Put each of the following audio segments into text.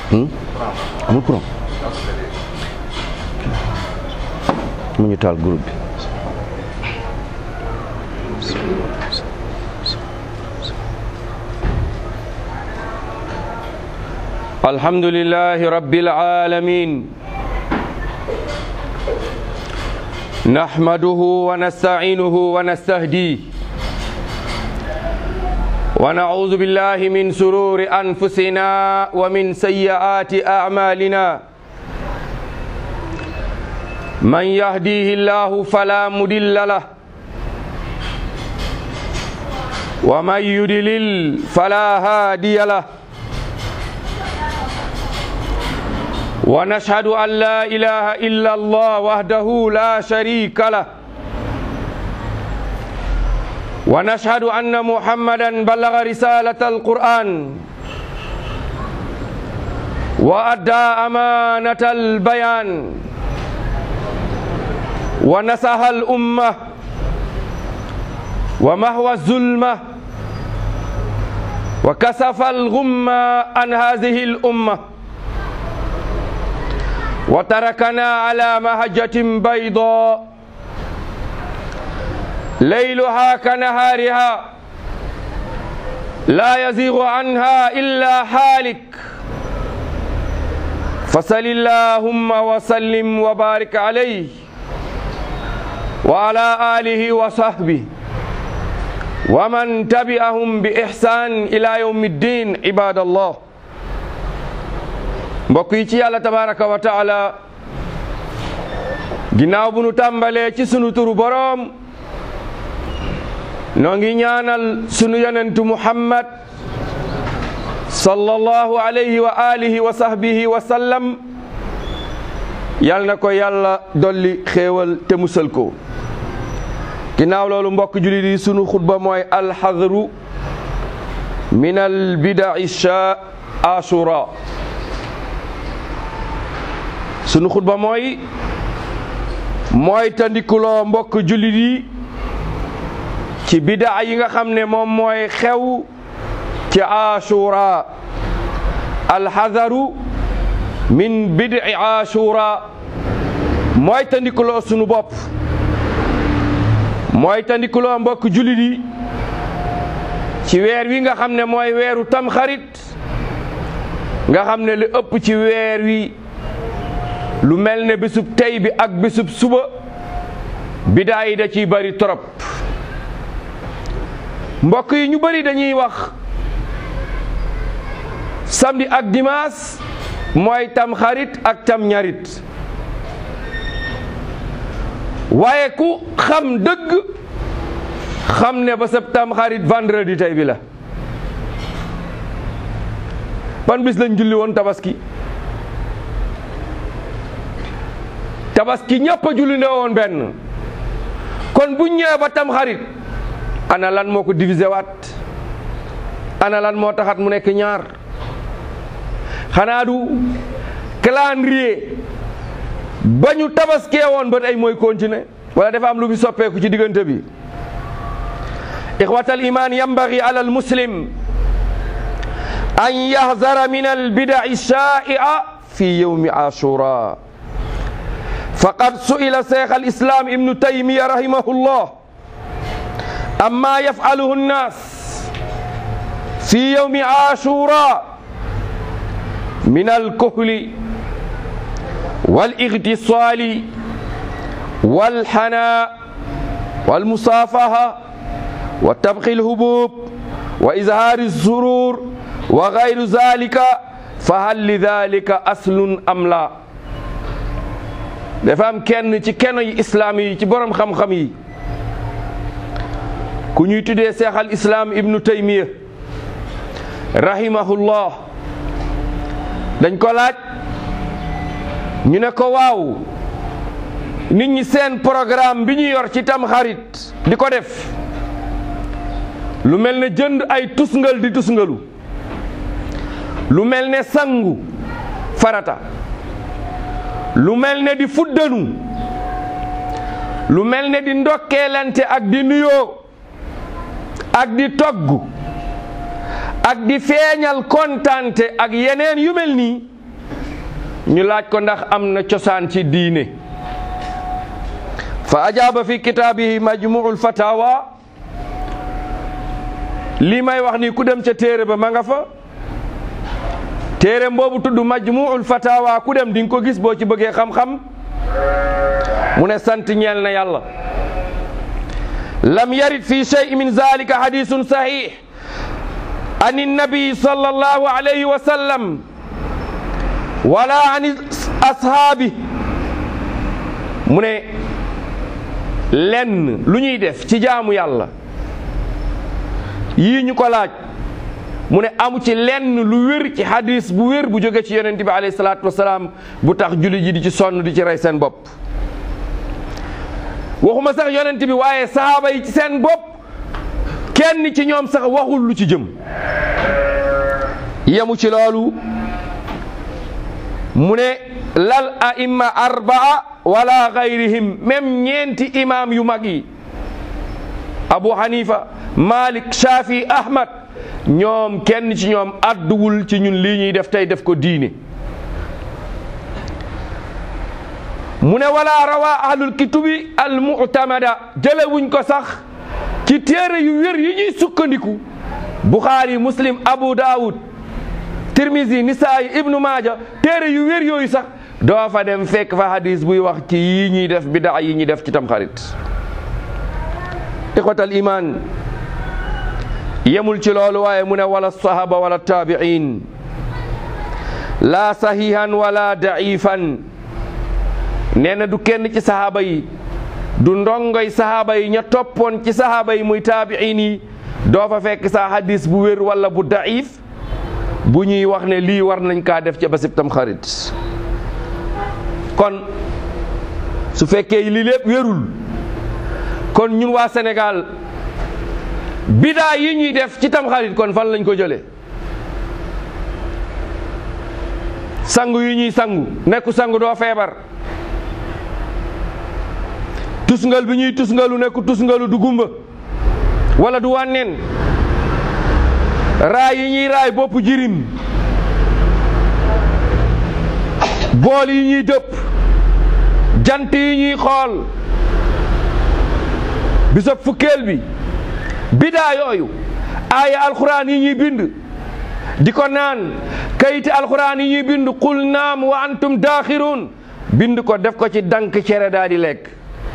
amul courant mu ñu taal groupe bi. alhamdulillahi rabbil alamin nahmaduhu wa nasta'inuhu wa nastahdihi wa na'udhu billahi min sururi anfusina wa min sayyiati a'malina man yahdihillahu fala mudilla lahu wa man yudlil fala hadiya lahu wa nashhadu an la ilaha illa Allah wahdahu la sharika lah wa nashhadu anna Muhammadan ballagha risalatal Qur'an wa adda amanatal bayan wa nasahal ummah wa mahwa zulmah wa kasafal ghumma an hadhihi al ummah wa tarakana ala mahajjatin bayda layluha kanahariha la yazighu anha illa halik fasalillahumma wa sallim wa barik alayhi wa ala alihi wa sahbihi wa man tabi'ahum bi ihsan ila yawmiddin ibadallah. mbokk yi ci yàlla tabaraka wa taala ginnaaw bu nu tàmbalee ci sunu turu boroom noo ngi ñaanal sunu yonentu Muhammad sallallahu alayhi wa alihi wa sahbihi wa sallam yal na ko yàlla dolli xéewal te musal ko. ginnaaw loolu mbokk jullit yi sunu xutba mooy alxadru min al bida'i ashura. sunu xutba mooy tandikuloo mbokk jullit yi ci bidaa yi nga xam ne moom mooy xew ci ashura. alxadaru min bid'i ashura mooy tandikuloo sunu bopp mooy tandikuloo mbokk jullit yi ci weer wi nga xam ne mooy weeru tamxarit nga xam ne li ëpp ci weer wi lu mel ne bisub tey bi ak bisub suba bidaa yi da ciy bari trop. mbokk yi ñu bari dañuy wax samedi ak dimanche mooy tam xarit ak tam ñarit waaye ku xam dëgg xam ne ba sab tam xarit vendredi tey bi la. ban bis lañ julli woon tabaski ñëpp a julli nde woon benn. kon bu ñëwee ba tam xarit ana lan moo ko divisé waat ana lan moo taxat mu nekk ñaar. xanaa du calendrier ba ñu tabaskee woon ba tey mooy continuer wala dafa am lu bi soppeeku ci diggante bi. ixwatal iman yambagi ala al muslim an yahzara min al bida'i shaa'i'a fi yawmi ashura. faqad su'ila shaykh al islam ibnu taymiya rahimahullah amma yaf'aluhu an-nas fi yawmi ashura min al-kuhli wal-ightisali wal-hana wal-musafaha wa tabqi al-hubub wa izhari az-surur wa ghayru dhalika fa hal li dhalika aslun am la. dafa am kenn ci keno yi islaam yi ci borom xam-xam yi ku ñuy tuddee seex al islaam ibnu taymiya rahimahullah. dañ ko laaj ñu ne ko waaw nit ñi seen programme bi ñu yor ci tamxarit di ko def lu mel ne jënd ay tusngal di tusngalu, lu mel ne sangu farata, lu mel ne di fuddanu, lu mel ne di ndokkeelante ak di nuyoo ak di togg ak di feeñal kontante ak yeneen yu mel nii, ñu laaj ko ndax am na cosaan ci diine fa ajaaba fi kitaabihi majmuul fatawa lii may wax nii ku dem ca téere ba ma nga fa téere boobu tudd majmuul fatawa ku dem di nga ko gis boo ci bëggee xam-xam mu ne sant ñeel na yàlla lam yarid fi shay min zalika hadisun sahih an nabi sallallahu alayhi wa sallam wala an ashaabi mu ne lenn lu ñuy def ci jaamu yàlla yii ñu ko laaj mu ne amu ci lenn lu wér ci hadis bu wér bu jóge ci yonent bi alayhi salaatu wasalaam bu tax julli ji di ci sonn di ci rey seen bopp waxuma sax yonent bi waaye sahaaba yi ci seen bopp kenn ci ñoom sax waxul lu ci jëm yemu ci loolu mu ne lal aimma arbaa wala gayrihim même ñeenti imam yu mag yi Abu Hanifa Malik Shafi Ahmad ñoom kenn ci ñoom adduwul ci ñun lii ñuy def tey def ko diine mu ne wala rawa ahlul kitubi al mu'tamada jëlewuñ ko sax ci téere yu wér yi ñuy sukkandiku Bukhari Muslim Abu Dawud Tirmizi Nisaayi Ibnu Maaja téere yu wér yooyu sax doo fa dem fekk fa hadis buy wax ci yi ñuy def bidaa yi ñuy def ci tamxarit ixwatal iman yemul ci loolu waaye mu ne wala sahaba wala tabi'in la sahihan wala da'ifan nee na du kenn ci sahaaba yi du ndongoy sahaaba yi ña toppoon ci sahaaba yi muy tabi'in yi doo fa fekk sa hadis bu wér wala bu da'if bu ñuy wax ne lii war nañ kaa def ca basib tamxarit kon su fekkee lii lépp wérul kon ñun waa Sénégal bidaa yi ñuy def ci tamxarit kon fan lañ ko jëlee sangu yi ñuy sangu nekku sangu doo feebar tusngal bi ñuy tusngalu nekku tusngalu du gumba wala du wànneen raay yi ñuy raay bopp jirim bool yi ñuy dëpp jant yi ñuy xool bisab fukkeel bi bidaa yooyu aaya alxuraan yi ñuy bind di ko naan kayiti alxuraan yi ñuy bind qul naam wa antum daaxiruun bind ko def ko ci dank cere daa di lekk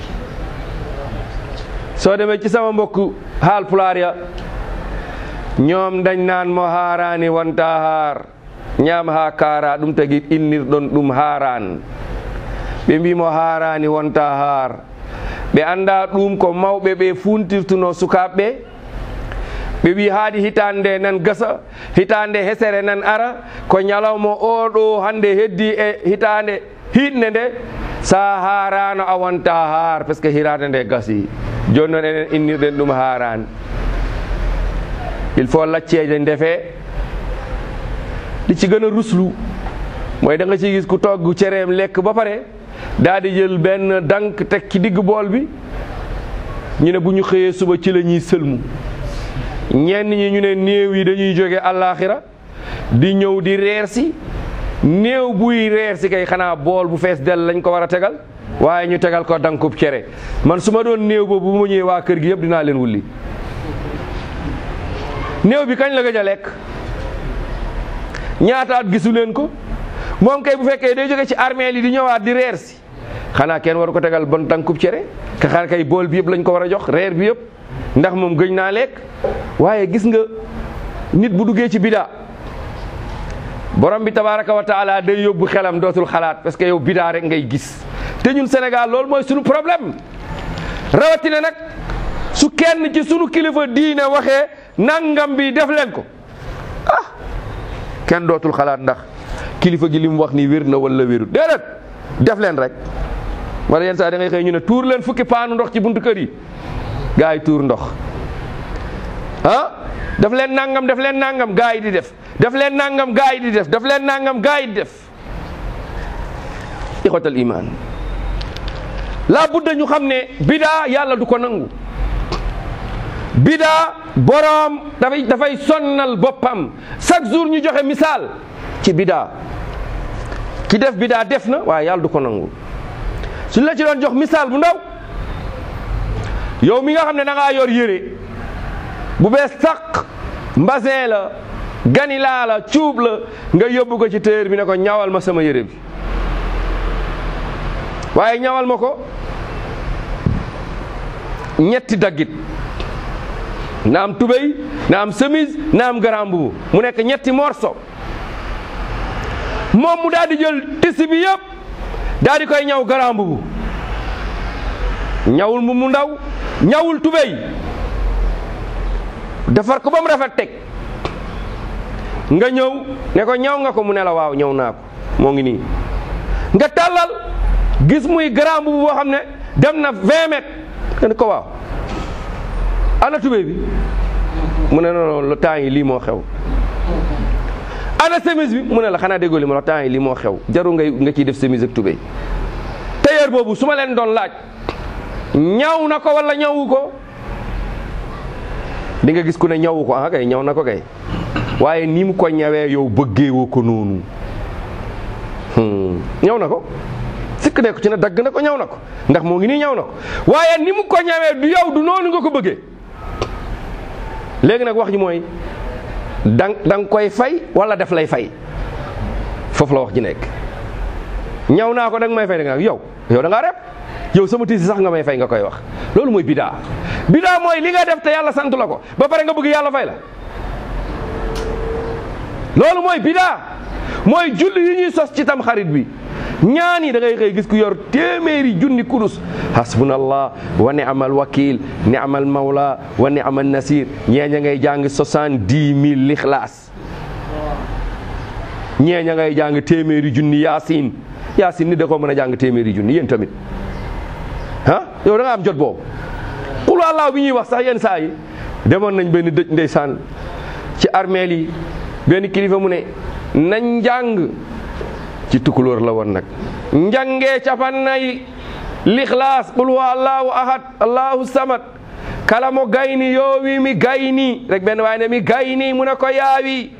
soo demee ci sama mbokk haal pulaar ya ñoom dañ naan mo haaraani wonta haar ñaam ha kaara ɗum tagi innirɗon ɗum haaraan ɓe mbimo haaraani wonta haar ɓe annda ɗum ko mawɓe ɓe funtirtuno sukaaɓe ɓe wi haadi hitande nan gasa hitande hesere nan ara ko ñalawma oɗo hande heddi e hitande hiɗne nde sa haarano a wonta haar par ce que hirade nde gasi joni noon enen innirɗen ɗum haarani il faut lacceje ndefe li ci gën a ruslu mooy da nga ci gis ku togg cereem lekk ba pare daal di jël benn dank teg ci digg bool bi ñu ne bu ñu xëyee suba ci la ñuy sëlmu ñenn ñi ñu ne néew yi dañuy jóge àllaaxira di ñëw di reer si néew buy reer si kay xanaa bool bu fees dell lañ ko war a tegal waaye ñu tegal ko dankub cere man su ma doon néew boobu bu ma ñëwee waa kër gi yëpp dinaa leen wulli néew bi kañ la gëj a lekk ñaata at gisu leen ko moom kay bu fekkee day jóge ci armeel yi di ñëwaat di reer si xanaa kenn waru ko tegal bon dankub cere ka xanaa kay bool bi yëpp lañ ko war a jox reer bi yëpp ndax moom gëj naa lekk waaye gis nga nit bu duggee ci bidaa borom bi tabaraka wa taala day yóbbu xelam dootul xalaat parce que yow bidaa rek ngay gis te ñun Sénégal loolu mooy sunu problème rawatina nag su kenn ci sunu kilifa diine waxee nangam bi def leen ko kenn dootul xalaat ndax kilifa gi li mu wax nii wér na wala wérut déedéet def leen rek wala yenn saa da ngay xëy ñu ne tuur leen fukki paanu ndox ci buntu kër yi gaa yi tuur ndox def leen nangam def leen nangam gaa yi di def def leen nangam gaa yi di def def leen nangam gaa yi di def ixwatal iman laa budda ñu xam ne bidaa yàlla du ko nangu bidaa boroom dafay sonnal boppam chaque jour ñu joxe misaal ci bidaa ki def bidaa def na waaye yàlla du ko nangu. suñ la ci doon jox misaal bu ndaw, yow mi nga xam ne da ngaa yor yére bu bees tàq, mbasin la, ganilaa la, cuub la, nga yóbbu ko ci téer bi ne ko ñawal ma sama yére bi, waaye ñawal ma ko ñetti daggit, na am tubéy, na am chemise, na am grand mbubu, mu nekk ñetti morceau. moom mu daal di jël tissu bi yëpp daal di koy ñaw grand mbubu, ñawul mu ndaw, ñawul tubéy, defar ko ba mu rafet teg. nga ñëw ne ko ñaw nga ko, mu ne la waaw ñaw naa ko, moo ngi nii. nga tàllal gis muy grand mbubu boo xam ne dem na 20 mètres, nga ne ko waaw ana tubéy bi, mu ne non le temps yi lii moo xew. ana chemise bi, mu ne la xanaa déggoo li ma la temps yi lii moo xew, jarul nga ciy def chemise ak tubéy. tailleur boobu su ma leen doon laaj ñaw na ko wala ñawu ko, di nga gis ku ne ñawu ko. Kay ñaw na ko kay, waaye ni mu ko ñawee yow bëggeewoo ko noonu. ñaw na ko, sikk ne ko ci ne dagg na ko, ñaw na ko, ndax moo ngi nii ñaw na ko, waaye ni mu ko ñawee du yow du noonu nga ko bëggee. léegi nag wax ji mooy da nga koy fay wala def lay fay, foofu la wax ji nekk. ñaw naa ko da nga may fay, da nga yow da ngaa rep, yow sama tiisi sax nga may fay nga koy wax. loolu mooy bidaa. bidaa mooy li nga def te yàlla sant la ko ba pare nga bëgg yàlla fay la. loolu mooy bidaa. mooy julli yi ñuy sos ci tam xarit bi, ñaan yi da ngay xëy gis ku yor téeméeri junni kurus, hasbunallah wa ni'mal wakil, ni'mal mawla wa ni'mal nasir. ñeeña ngay jàng 70 000 lixlaas, ñeeña ngay jàng téeméeri junni yaasin. yaasin ni da koo mën a jàng téeméeri junni, yéen tamit yow da nga am jot boobu. qul huwallahu bi ñuy wax sax yenn saa yi demoon nañ benn dëj ndeysaan ci armeel yi, benn kilifa mu ne nañ njàng ci tukulóor la woon nag, njàngee capannay lixlaas qul huwallahu ahad allahu samad kala mo gayni yoowi mi gayni rek benn waaye ne mi gayni mu ne ko yaawi.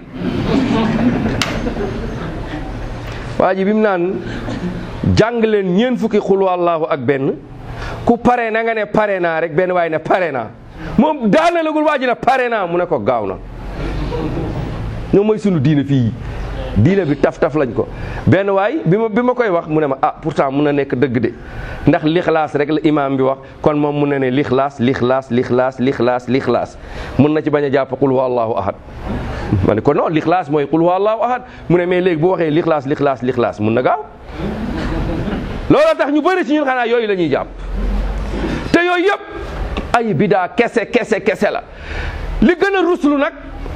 waa ji bi mu naan jàng leen ñeent fukki qul huwallahu ak benn, ku pare na nga ne pare naa rek benn waaye ne pare naa, moom daana lagul waa ji ne pare naa, mu ne ko gaaw na. ñoom mooy sunu diine fii, diine bi taf-taf lañ ko. benn waay bi ma koy wax mu ne ma pourtant mun na nekk dëgg de, ndax lixlaas rek la imaam bi wax, kon moom mun na ne lixlaas mun na ci bañ a jàpp qul huwa allahu ahad. ma ne ko non lixlaas mooy qul huwa allahu ahad, mu ne mais léegi bu waxee lixlaas mun na gaaw. looloo tax ñu bëri ci ñun xanaa yooyu la ñuy jàpp, te yooyu yëpp ay bidaa kese la. li gën a ruslu nag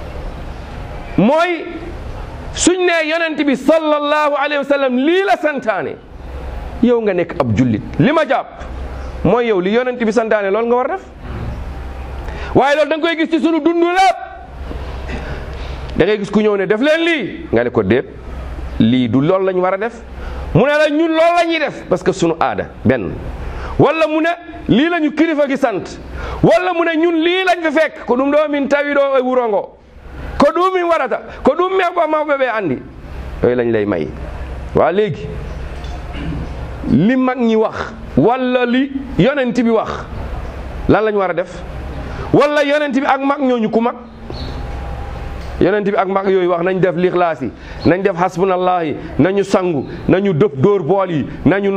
mooy suñ nee yonent bi sallallahu alayhi wa sallam lii la santaane, yow nga nekk ab jullit, li ma jàpp mooy yow li yonent bi santaane loolu nga war def. waaye loolu da nga koy gis ci sunu dundu lépp. da ngay gis ku ñëw ne def leen lii, nga ne ko déet, lii du loolu lañ war a def. mu ne la ñun loolu la ñuy def parce que sunu aada benn, wala mu ne lii la ñu kilifa gi sant, wala mu ne ñun lii lañ fi fekk ko ɗum ɗo min tawi ɗo e wuro ngo, ko ɗum min waɗata, ko ɗum meɓo mawɓe ɓe andi. yooyu lañ lay may. waa léegi li mag ñi wax wala li yonent bi wax lan lañ war a def, wala yonent bi ak mag ñooñu ku mag. yonent bi ak mag yooyu wax nañ def lixlaas yi, nañ def hasbunallahi, nañu sangu, nañu dëpp dóor bool yi, nañu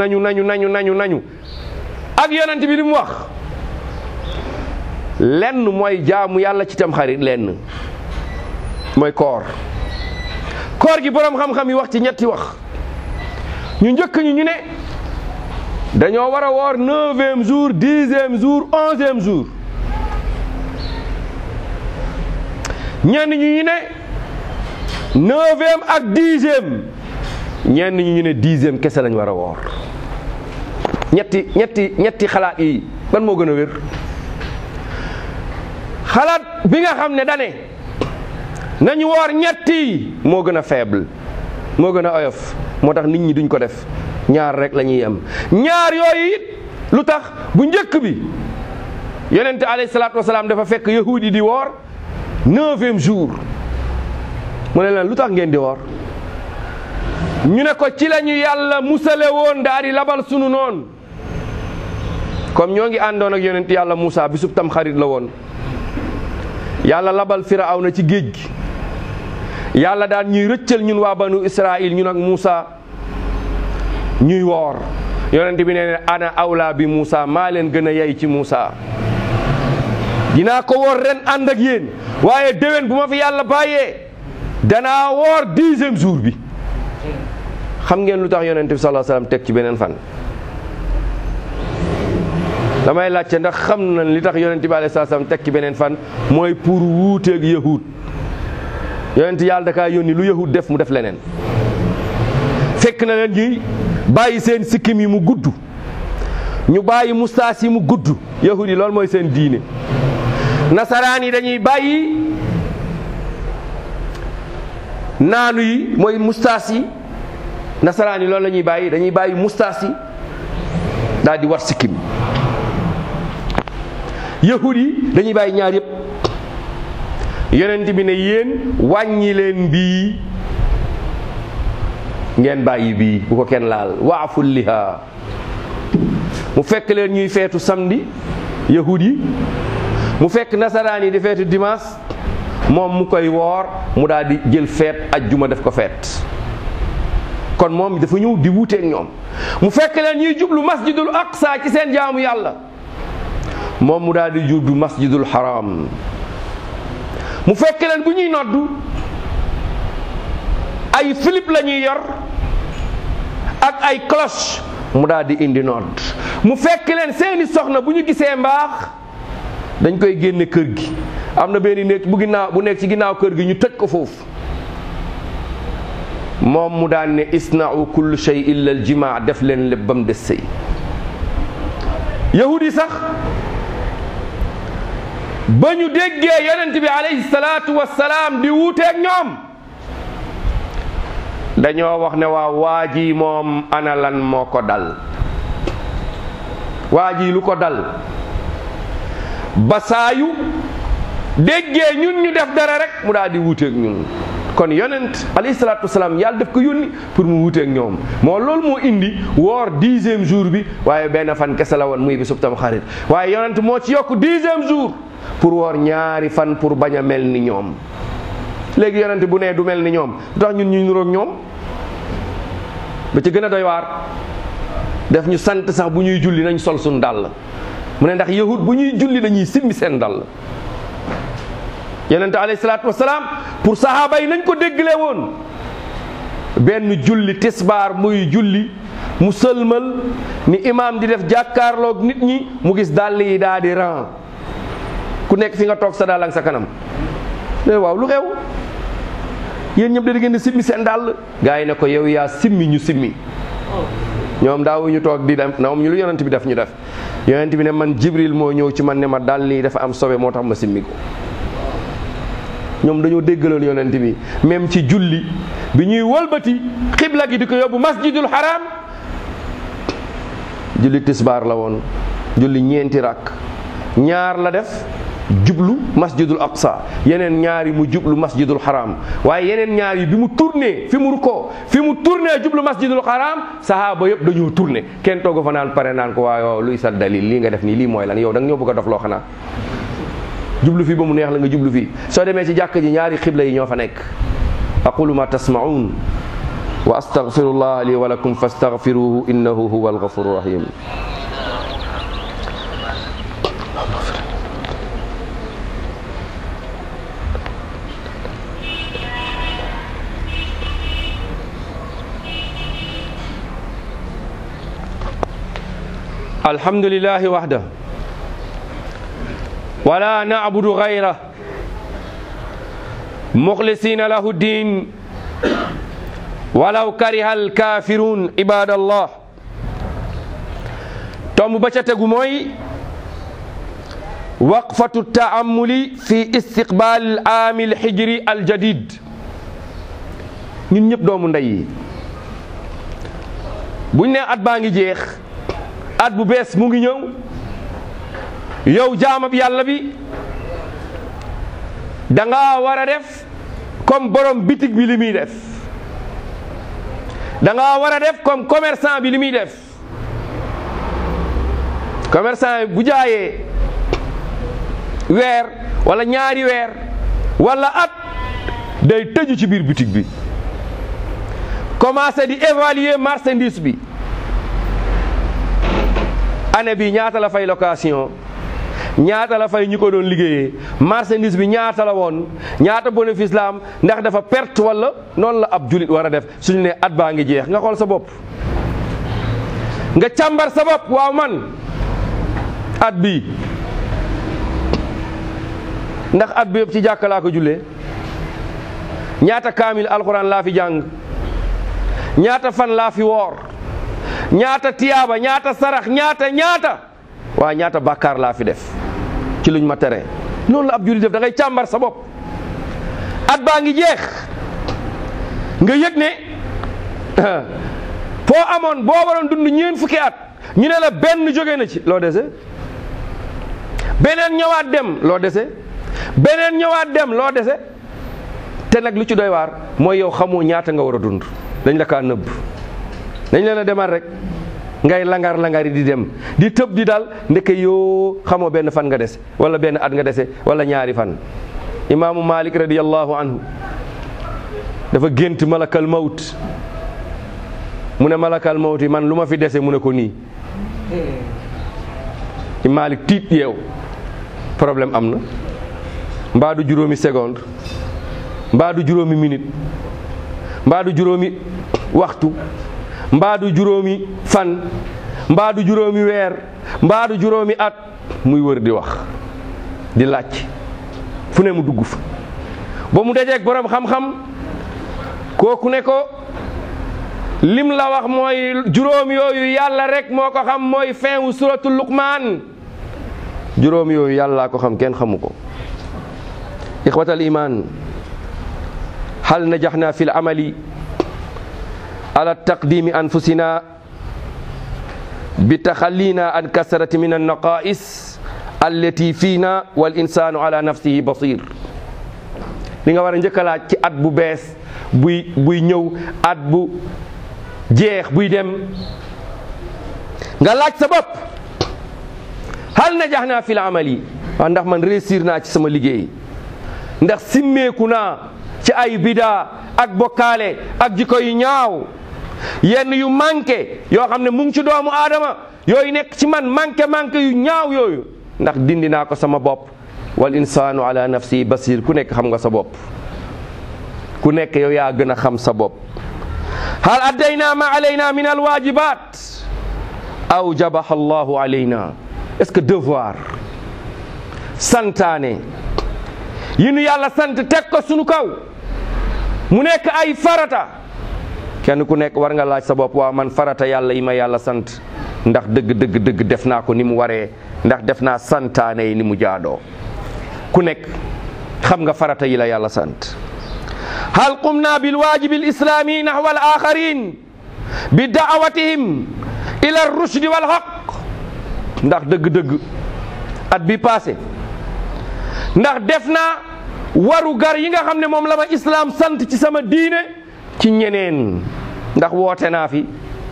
ak yonent bi li mu wax lenn mooy jaamu yàlla ci tam xarit, lenn mooy koor gi boroom xam-xam yi wax ci ñetti wax. ñu njëkk ñu ne dañoo war a woor 9e jour 10e jour 11e jour. ñenn ñu ne 9e ak 10e, ñenn ñu ne 10e kese lañ war a woor. ñetti xalaat yi ban moo gën a wér? xalaat bi nga xam ne dane nañu woor ñetti moo gën a faible, moo gën a oyof, moo tax nit ñi duñ ko def. ñaar rek la ñuy am. ñaar yooyu it lu tax? bu njëkk bi yonente alayhi salaatu wasalaam dafa fekk yahudi di woor 9e jour, mu ne leen lu tax ngeen di woor? ñu ne ko ci la ñu yàlla musale woon daal di labal sunu noon. comme ñoo ngi àndoon ak yonent yàlla Moussa bisub tam xarit la woon yàlla labal Firawna ci géej gi yàlla daal ñuy rëccal ñun waa banu Israël ñun ak Moussa ñuy woor yonent bi nee ne ana awla bi Moussa maa leen gën a yey ci Moussa dinaa ko woor ren ànd ak yéen waaye déwén bu ma fi yàlla bàyyee danaa woor 10e jour bi. xam ngeen lu tax yonent bi sallallahu alayhi wasallam teg ci beneen fan. damay laajte ndax xam na li tax yonent bi alayhi salaam teg ci beneen fan mooy pour wuuteeg yahud yonent yàlla da kaa yónni lu yahud def mu def leneen fekk na leen ñuy bàyyi seen sikkim yi mu gudd ñu bàyyi mustaas yi mu gudd yahud yi loolu mooy seen diine nasaraan yi dañuy bàyyi naanu yi mooy mustaas yi nasaraan yi loolu la ñuy bàyyi dañuy bàyyi mustaas yi daal di war sikkim yahud yi dañuy bàyyi ñaar yëpp yonent bi ne yéen wàññi leen bii ngeen bàyyi bii bu ko kenn laal waaful liha mu fekk leen ñuy feetu samedi yahud yi mu fekk nasaraan yi di feetu dimanche moom mu koy woor mu daal di jël feet ajjuma def ko feet kon moom dafa ñëw di wuuteeg ñoom mu fekk leen ñuy jublu masjidul aqsa ci seen jaamu yàlla moom mu daal di jublu masjidul haram mu fekk leen bu ñuy noddu ay philip la ñuy yor ak ay cloche mu daal di indi nodd mu fekk leen seeni soxna bu ñu gisee mbaax dañ koy génne kër gi am na benn néeg bu nekk ci ginnaaw kër gi ñu tëj ko foofu moom mu daan ne isna'u kullu shay illa al jimaa def leen lépp ba mu des sëy yahud yi sax ba ñu déggee yonent bi alayhi salaatu wassalaam di wuuteeg ñoom dañoo wax ne waa ji moom ana lan moo ko dal waa ji lu ko dal ba saayu déggee ñun ñu def dara rek mu daal di wuuteeg ñun kon yonent alayhi salaatu wassalaam yàlla daf ko yónni pour mu wuuteeg ñoom moo loolu moo indi woor 10e jour bi waaye benn fan kese la woon muy bisub Tamxarit waaye yonent moo ci yokk 10e jour pour woor ñaari fan pour bañ a mel ni ñoom léegi yonent bu nee du mel ni ñoom lu tax ñun ñu niroog ñoom ba ci gën a doy waar def ñu sant sax bu ñuy julli nañ sol suñ dàll mu ne ndax yahud bu ñuy julli dañuy simmi seen dàll yonent alayhi salaatu wasalaam pour sahaaba yi nañ ko déggle woon benn julli tisbaar muy julli mu sëlmal ni imaam di def jàkkaarloog nit ñi mu gis dàll yi daal di ran ku nekk fi nga toog sa dàll ak sa kanam waaw lu xew yéen ñëpp da ngeen di simmi seen dàll gaa yi ne ko yow yaa simmi ñu simmi ñoom daawuñu toog di dem na moom ñu lu yonent bi def ñu def yonent bi ne man jibril moo ñëw ci man ne ma dàll yi dafa am sobe moo tax ma simmi ko ñoom dañoo déggaloon yonent bi même ci julli bi ñuy wëlbati xibla gi di ko yóbbu masjidul haram julli tisbaar la woon julli ñeenti rakk ñaar la def jublu masjidul aqsa yeneen ñaari mu jublu masjidul haram waaye yeneen ñaar yi bi mu tourné fi mu rukkoo fi mu tourné jublu masjidul haram sahaaba yëpp dañoo tourné kenn tooga fa naan pare naan ko waaye luy sa dalil lii nga def nii lii mooy lan yow da nga ñoo bëgg a dof loo xanaa jublu fii ba mu neex la nga jublu fii soo demee ci jàkk ji ñaari xibla yi ñoo fa nekk aqulu ma tasma'un wa astaghfirullah li wa lakum fastaghfiruhu innahu huwa alghafuru rahim alhamdulillahi wahda wala na'budu ghayra mukhlisina lahu din walaw kariha alkafirun ibadallah tomb ba ca tegu mooy waqfatu ta'ammuli fi istiqbal al-aam al-hijri al-jadid ñun ñëpp doomu ndey yi buñ ne at baa ngi jeex at bu bees mu ngi ñëw yow jaamab yàlla bi danga war a def comme borom bitig bi li muy def da nga war a def comme commerçant bi li muy def. commerçant bi bu jaayee weer wala ñaari weer wala at day tëju ci biir boutique bi commencé di évaluer marchandise bi. année bi ñaata la fay location, ñaata la fay ñu ko doon liggéeyee, marchandise bi ñaata la woon, ñaata bénéfice la am, ndax dafa perte wala noonu la ab julit war a def suñu ne at baa ngi jeex nga xool sa bopp nga càmbar sa bopp. waaw man at bii ndax at bi yëpp ci jàkka laa ko jullee, ñaata kaamil alxuraan laa fi jàng, ñaata fan laa fi woor, ñaata tiyaaba, ñaata sarax, ñaata waa ñaata bàkkaar laa fi def ci luñ ma tere. noonu la ab jullit def, da ngay càmbar sa bopp. at baa ngi jeex nga yëg ne foo amoon boo waroon dund ñeent fukki at ñu ne la benn jóge na ci, loo dese? beneen ñëwaat dem, loo dese? beneen ñëwaat dem, loo dese? te nag lu ci doy waar mooy yow xamoo ñaata nga war a dund, dañ la kaa nëbb. dañ leen a demal rek ngay langar-langari di dem di tëb di dal, ndeke yoo xamoo benn fan nga dese wala benn at nga dese wala ñaari fan. imaamu Malik radiyallahu anhu dafa gént malakal mawt, mu ne malakal mawt yi man lu ma fi dese, mu ne ko nii. Malik tiit yeew, problème am na. mbaa du juróomi seconde, mbaa du juróomi minute, mbaa du juróomi waxtu, mbaa du juróomi fan, mbaa du juróomi weer, mbaa du juróomi at, muy wër di wax di laaj fu ne mu dugg fa ba mu dajeeg borom xam-xam. kooku ne ko lim la wax mooy juróom yooyu yàlla rek moo ko xam, mooy fin wu suratul Luqmaan. juróom yooyu yàlla ko xam, kenn xamu ko. ixwatal iman, hal najaxna fi l amali ala taqdimi anfusina bi taxallina an kasrati min annaqais allati fiina wal insanu ala nafsihi basir. li nga war a njëkk a laaj ci at bu bees buy ñëw, at bu jeex buy dem, nga laaj sa bopp hal najaxna fi l amali, waaw ndax man réussir naa ci sama liggéey, ndax simmeeku naa ci ay bidaa ak bokkaale ak jikko yu ñaaw, yenn yu manqué yoo xam ne mu ngi ci doomu aadama, yooyu nekk ci man manqué yu ñaaw yooyu, ndax dindi naa ko sama bopp. wal insaanu ala nafsi basir, ku nekk xam nga sa bopp, ku nekk yow yaa gën a xam sa bopp. hal addayna ma alayna min alwajibat aw jabaha allahu alayna, est-ce que devoir santaane yi nu yàlla sant teg ko sunu kaw mu nekk ay farata, kenn ku nekk war nga laaj sa bopp, waa man farata yàlla yi ma yàlla sant ndax dëgg def naa ko ni mu waree, ndax def naa santaane yi ni mu jaadoo. ku nekk xam nga farata yi la yàlla sant. hal qumna bil waajibi al islami nahwa al axarin bi daawatihim ila ar rushdi wal haqq, ndax dëgg at bi passé ndax def naa waru gar yi nga xam ne moom la ma islam sant ci sama diine ci ñeneen, ndax woote naa fi.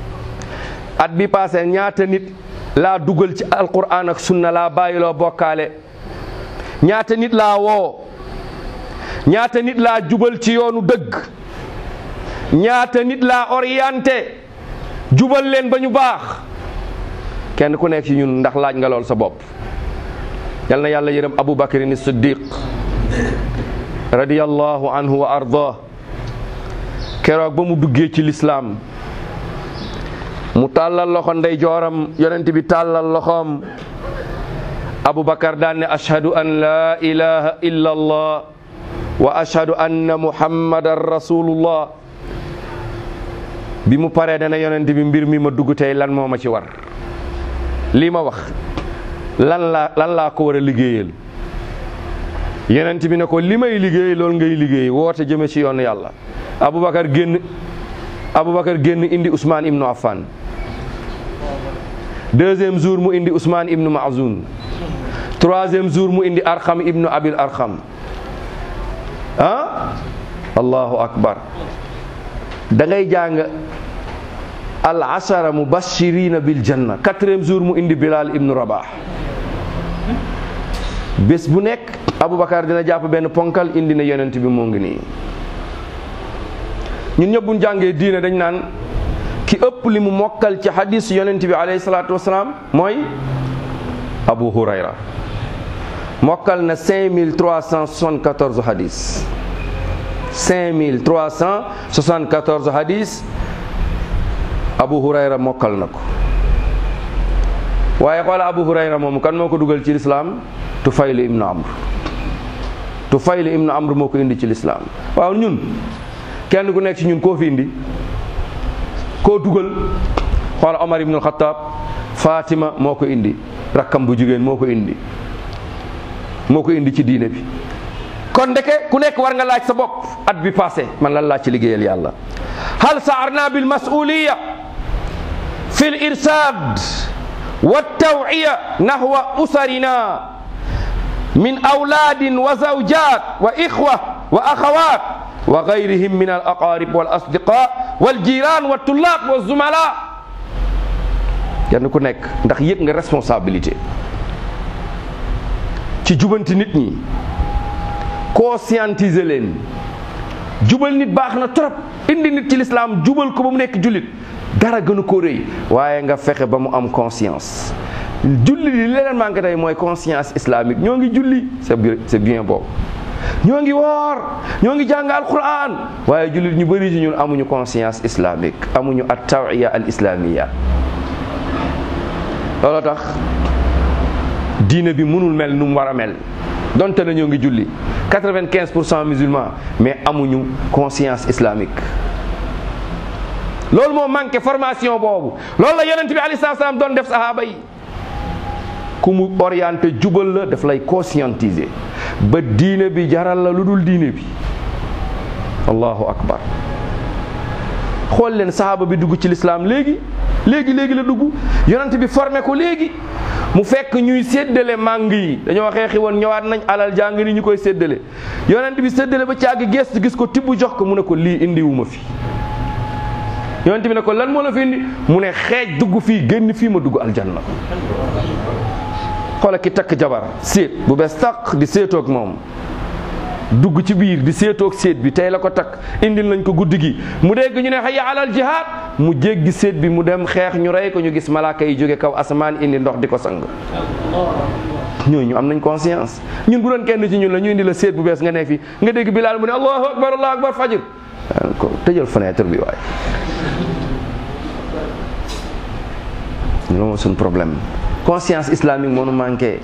at bi passé ñaata nit laa dugal ci alquran ak sunna, laa bàyyiloo bokkaale, ñaata nit laa woo, ñaata nit laa jubal ci yoonu dëgg, ñaata nit laa orienté jubal leen ba ñu baax. kenn ku nekk ci ñun ndax laaj nga lool sa bopp. yal na yàlla yërëm Abu Bakrin as-Siddiq radiyallahu anhu wa ardah. keroog ba mu duggee ci lislaam mu tàllal loxo ndey jooram, yonent bi tàllal loxoom, Abu Bakar daan ne ashhadu an la ilaha illa allah wa ashhadu anna muhammadan rasulullah. bi mu paree dana yonent bi mbir mi ma dugg tey lan moo ma ci war, lii ma wax lan laa ko war a liggéeyal. yonent bi ne ko li may liggéey loolu ngay liggéey, woote jëme ci yoonu yàlla. Aboubacar génn indi Ousmane ibnu Affan. deuxième jour mu indi Ousmane ibnu Maazun. troisième jour mu indi Arxam ibnu Abil Arxam. Allahu akbar. da ngay jàng al ashara mubashirina bil janna. 4e jour mu indi Bilal ibnu Rabah. bés bu nekk Aboubacar dina jàpp benn ponkal indi na yonent bi moo ngi nii. ñun ñëpp bu ñu jàngee diine dañ naan ki ëpp li mu mokkal ci hadis yonent bi alayhi salaatu wasalaam mooy Abu Hurayra. mokkal na 5374 hadis. 5374 hadis Abu Hurayra mokkal na ko. waaye xoola Abu Hurayra moomu kan moo ko dugal ci lislaam Tufayl ibnu Amr. Tufayl ibnu Amr moo ko indi ci lislaam. waaw ñun kenn ku nekk ci ñun koo fi indi koo dugal. xoola Omar ibnu Xattaab Fatima moo ko indi rakkam bu jigéen moo ko indi ci diine bi. kon ndeke ku nekk war nga laaj sa bopp at bi passé man lan laaj ci liggéeyal yàlla. hal saarna bil masuliya fi l irsaad wa tawiya nahwa usarina min awlaadin wa zawjat wa ixwa wa axawat wa gayrihim min al aqarib wal asdiqa wal jiran wa tullaab wa zumala. kenn ku nekk ndax yëg nga responsabilité ci jubanti nit ñi, conscientiser leen. jubal nit baax na trop, indi nit ci lislaam jubal ko ba mu nekk jullit dara gënu ko rëy, waaye nga fexe ba mu am conscience. julli li leen manqué tey mooy conscience islamique. ñoo ngi julli c'est bien beau, ñoo ngi woor, ñoo ngi jàng alquran, waaye jullit ñu bëri ci ñun amuñu conscience islamique, amuñu at-tawiya al islamiya. loolu tax diine bi mënul mel nu mu war a mel. donte na ñoo ngi julli 95% musulmans, mais amuñu conscience islamique. loolu moo manqué formation boobu. loolu la yonent bi alayhi salaam doon def sahaaba yi. ku mu orienté jubal la daf lay conscientiser ba diine bi jaral la lu dul diine bi. allahu akbar. xool leen sahaaba bi dugg ci lislaam léegi la dugg. yonent bi formé ko léegi. mu fekk ñuy séddale màng yi, dañoo xeexi woon ñëwaat nañ alal jàng ni ñu koy séddale. yonent bi séddale ba caagi gestu gis ko tibb jox ko, mu ne ko lii indiwuma fi. yonent bi ne ko lan moo la fi indi, mu ne xeej dugg fii génn fii ma dugg aljanna. xoola ki takk jabar séet bu bees tàq di séetoog moom, dugg ci biir di séetoog séet bi, tey la ko takk, indil nañ ko guddi gi, mu dégg ñu ne hayya alal jihaad, mu jéggi séet bi mu dem xeex ñu rey ko, ñu gis malaaka yi jóge kaw asamaan indi ndox di ko sang. ñooñu am nañ conscience. ñun bu doon kenn ci ñun la ñu indi la séet bu bees nga ne fi nga dégg Bilaal mu ne allahu akbar fajr, ko tëjal fenêtre bi waaye. loolu mooy suñu problème, conscience islamique moo nu manqué.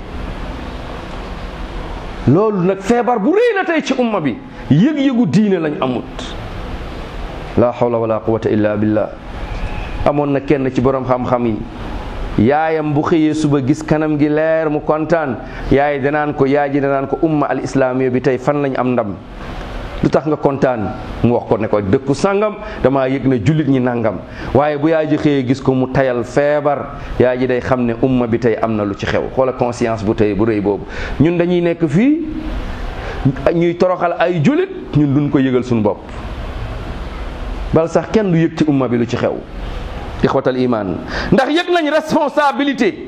loolu nag feebar bu rëy la tey ci umma bi, yëg-yëgu diine lañ amut. la hawla wala quwwata illa billah. amoon na kenn ci borom xam-xam yi, yaayam bu xëyee suba gis kanam gi leer mu kontaan, yaay ji danaan ko umma al islamiya bi tey fan lañ am ndam, lu tax nga kontaan? mu wax ko ne ko dëkku sàngam damaa yëg ne jullit ñi nangam. waaye bu yaay ji xëyee gis ko mu tayal feebar, yaay ji day xam ne umma bi tey am na lu ci xew. xoola conscience bu tey bu rëy boobu. ñun dañuy nekk fii ñuy toroxal ay jullit, ñun duñ ko yëgal suñu bopp, bal sax kenn du yëg ci umma bi lu ci xew. ixwatal iman, ndax yëg nañ responsabilité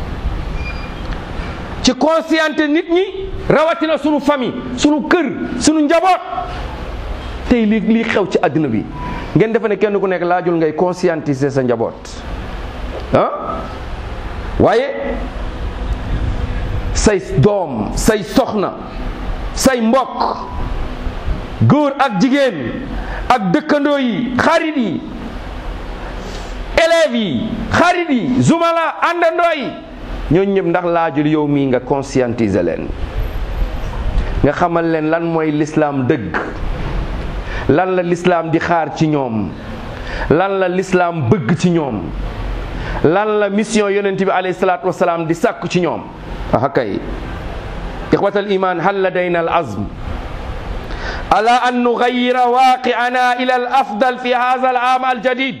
ci consciente nit ñi, rawatina sunu famille, sunu kër, sunu njaboot. tey lii xew ci àddina bi, ngeen defe ne kenn ku nekk laajul ngay conscientiser sa njaboot waaye say doom, say soxna, say mbokk, góor ak jigéen, ak dëkkandoo yi, xarit yi, élèves yi, xarit yi, zumala, àndandoo yi, ñooñu ñëpp ndax laajul yow mii nga conscientiser leen, nga xamal leen lan mooy l'islam dëgg, lan la l'islam di xaar ci ñoom, lan la l'islam bëgg ci ñoom, lan la mission yonent bi alayhi salaatu wasalaam di sàkku ci ñoom. kay ixwatal iman, hal ladayna al azm ala an nugayyira waaqi'ana ila al afdal fi hadha al aam al jadid.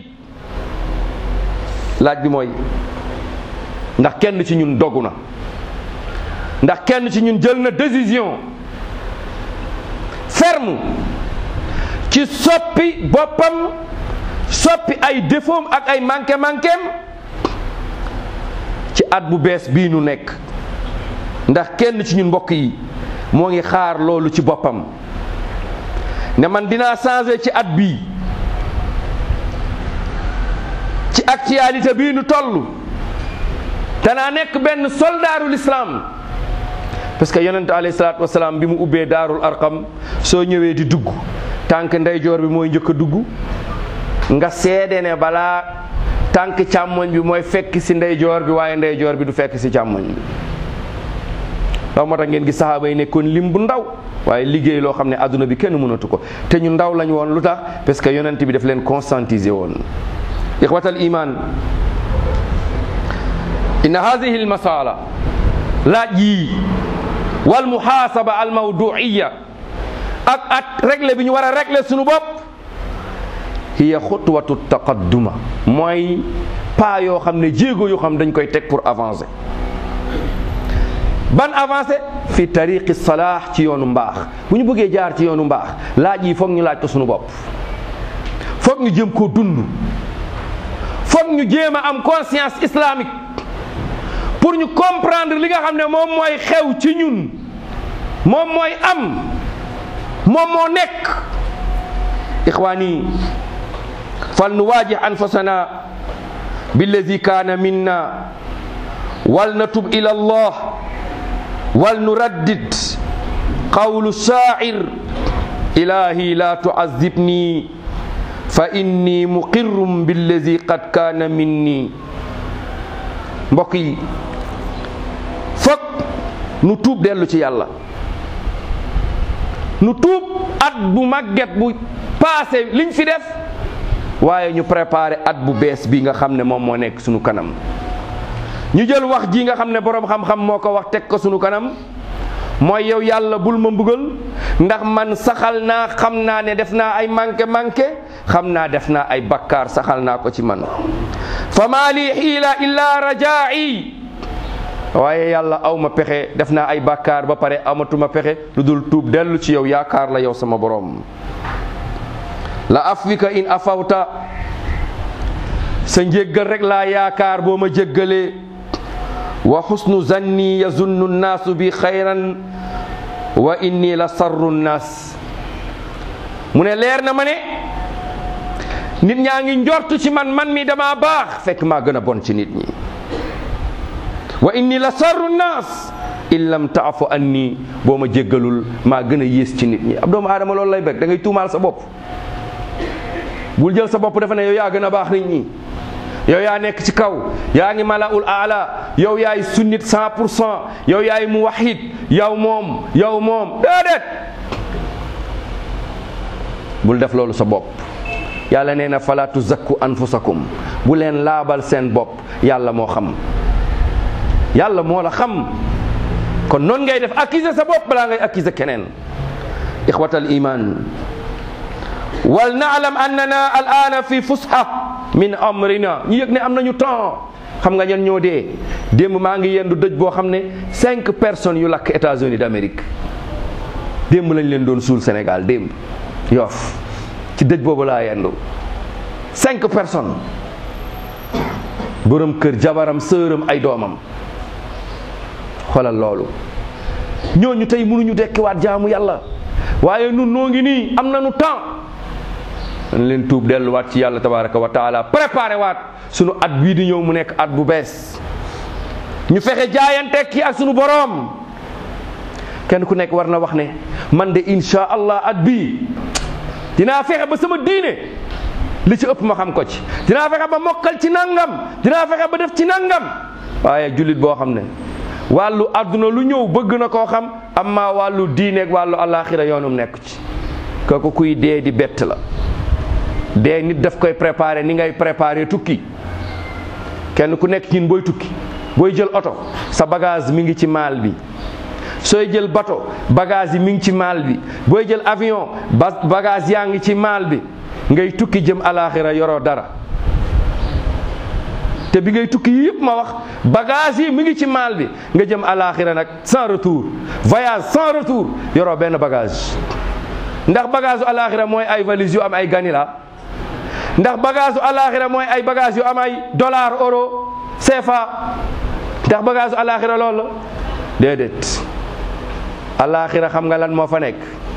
laaj bi mooy ndax kenn ci ñun dogu na, ndax kenn ci ñun jël na décision ferme ci soppi boppam soppi ay défaut ak ay manqué-manquém ci at bu bees bii nu nekk. ndax kenn ci ñun mbokk yi moo ngi xaar loolu ci boppam ne man dinaa changer ci at bii, ci actualité bii nu toll, danaa nekk benn soldaarul islam. parce que yonent alayhi salaatu wasalaam bi mu ubbee daarul arqam, soo ñëwee di dugg tànk ndeyjoor bi mooy njëkk a dugg, nga seede ne balaa tànk càmmoñ bi mooy fekk ci ndeyjoor bi, waaye ndeyjoor bi du fekk ci càmmoñ bi. loolu moo tax ngeen gis saxaaba yi nekkoon lim bu ndaw, waaye liggéey loo xam ne adduna bi kenn mënatu ko, te ñu ndaw lañ woon. lu tax? parce que yonent bi daf leen conscientiser woon. ixwatal iman, inna hadihi al masala, laaj yii wal muhasaba al mawduiya ak at régler bi ñu war a régler suñu bopp, hiya xutwatu taqadduma, mooy pas yoo xam ne jéego yoo xam dañ koy teg pour avancer. ban avancé fi tariqi salaax, ci yoonu mbaax. bu ñu bëggee jaar ci yoonu mbaax, laaj yi foog ñu laaj ko suñu bopp, foog ñu jëm koo dund, foog ñu jéem a am conscience islamique pour ñu comprendre li nga xam ne moom mooy xew ci ñun, moom mooy am, moom moo nekk. ixwaani, fal nuwaajih anfusana billazi kaana minna wal natub ila allah wal nuraddid qawlu shaa'ir ilahi la tu'azzibni fa inni muqirrum billazi qad kaana minni. mbokk yi, foog nu tuub dellu ci yàlla, nu tuub at bu màgget bu passé liñ fi def, waaye ñu préparé at bu bees bi nga xam ne moom moo nekk sunu kanam. ñu jël wax ji nga xam ne boroom xam-xam moo ko wax teg ko sunu kanam, mooy yow yàlla bul ma mbugal ndax man saxal naa, xam naa ne def naa ay manqué xam naa def naa ay bakkaar, saxal naa ko ci man. fa maa lii xiila illa rajaa'i, waaye yàlla aw ma pexe, def naa ay bakkaar ba pare amatuma pexe lu dul tuub dellu ci yow, yaakaar la yow sama borom. la afwika in afawta, sa njéggal rek laa yaakaar boo ma jéggalee. wa xusnu zanni yazunnu nnaasu bi xayran wa inni la sarru nnaas. mu ne leer na ma ne nit ñaa ngi njortu ci man mi dama baax, fekk maa gën a bon ci nit ñi. wa inni la sarru nnaas in lam taafu anni, boo ma jéggalul maa gën a yées ci nit ñi. ab doomu aadama loolu lay bëgg, da ngay tuumaal sa bopp. bul jël sa bopp defe ne yow yaa gën a baax nit ñi, yow yaa nekk ci kaw, yaa ngi malaul aala, yow yaay sunnit 100%, yow yaay muwahhid, yow moom déedéet. bul def loolu sa bopp. yàlla nee na fala tuzakku anfusakum, bu leen laabal seen bopp, yàlla moo xam, yàlla moo la xam. kon noonu ngay def, accuser sa bopp balaa ngay accuser keneen. ixwatal iman, wal na'lam annana al'ana fi fusha min amrina, ñu yëg ne am nañu temps. xam nga ñan ñoo dee? démb maa ngi yendu dëj boo xam ne 5 personnes yu lakk États-Unis d'Amérique, démb lañ leen doon suul Sénégal, démb Yoff, ci dëj boobu laa yendu. 5 personnes, borom kër, jabaram, sëram, ay doomam. xoolal loolu. ñooñu tey mënuñu dekkiwaat jaamu yàlla, waaye nun noo ngi nii am nañu temps. dañ leen tuub delluwaat ci yàlla tabaraka wa taala, préparé waat sunu at bii di ñëw mu nekk at bu bees. ñu fexe jaayante kii ak sunu boroom. kenn ku nekk war na wax ne man de insha allah at bii dinaa fexe ba sama diine li ci ëpp ma xam ko ci, dinaa fexe ba mokkal ci nangam, dinaa fexe ba def ci nangam. waaye jullit boo xam ne wàllu àdduna lu ñëw bëgg na koo xam, amma wàllu diine ak wàllu alaxira yoonum nekk ci, kooku kuy dee di bett la. dee nit daf koy préparer ni ngay préparer tukki. kenn ku nekk ñun booy tukki, booy jël oto, sa bagage mi ngi ci maal bi. sooy jël bateau, bagage yi mi ngi ci maal bi. booy jël avion, bagage yaa ngi ci maal bi. ngay tukki jëm alaxira yoroo dara. te bi ngay tukki yëpp ma wax bagage yi mi ngi ci maal bi, nga jëm alaxira nag sans retour, voyage sans retour, yoroo benn bagage. ndax bagage alaxira mooy ay valise yu am ay ganila, ndax bagage u alaxira mooy ay bagage yu am ay dollar euro CFA ndax bagage u alaxira loolu la déedéet. alaxira xam nga lan moo fa nekk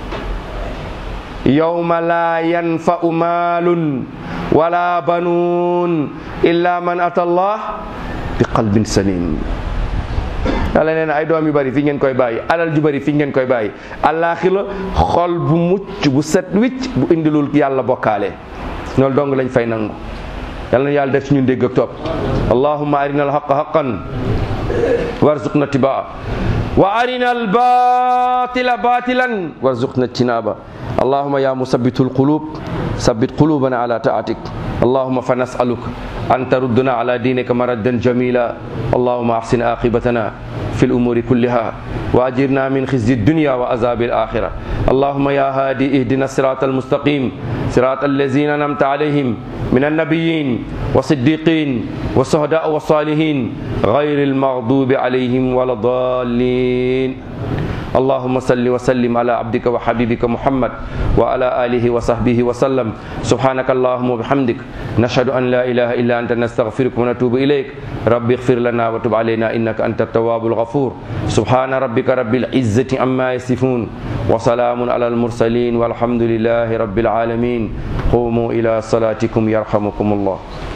yawma laa yanfa'u maalun wala banuun illa man ata allah bi qalbin salim. yàlla nee na ay doom yu bari fi ngeen koy bàyyi, alal ju bari fi ngeen koy bàyyi. alaxira xol bu mucc bu set wicc bu indilul yàlla bokkaale, loolu dong lañ fay nangu. yàlla na yàlla def ci ñun dégg ak topp. allahumma arina alhaqa haqqan warzuqna tibaa wa arina albatila batilan warzuqna ijtinaba. allahumma ya musabbitul qulub sabbit qulubana ala taatik. allahumma fa nasaluka an taruddana ala dinika maraddan jamila. allahumma ahsin aqibatana fi al-umuri kulliha wa ajirna min khizyi ad-dunya wa azabi al-akhirah. allahumma ya hadi ihdina as-sirata al-mustaqim sirata allazina an'amta alayhim min an-nabiyyin wa siddiqin wa suhada wa salihin غير المغضوب عليهم ولا الضالين. اللهم صل وسلم على عبدك وحبيبك محمد وعلى آله وصحبه وسلم. سبحانك اللهم وبحمدك نشهد أن لا إله إلا أنت نستغفرك ونتوب إليك. رب اغفر لنا وتب علينا إنك أنت التواب الغفور. سبحان ربك رب العزة عما يصفون وسلام على المرسلين والحمد لله رب العالمين. قوموا إلى صلاتكم يرحمكم الله.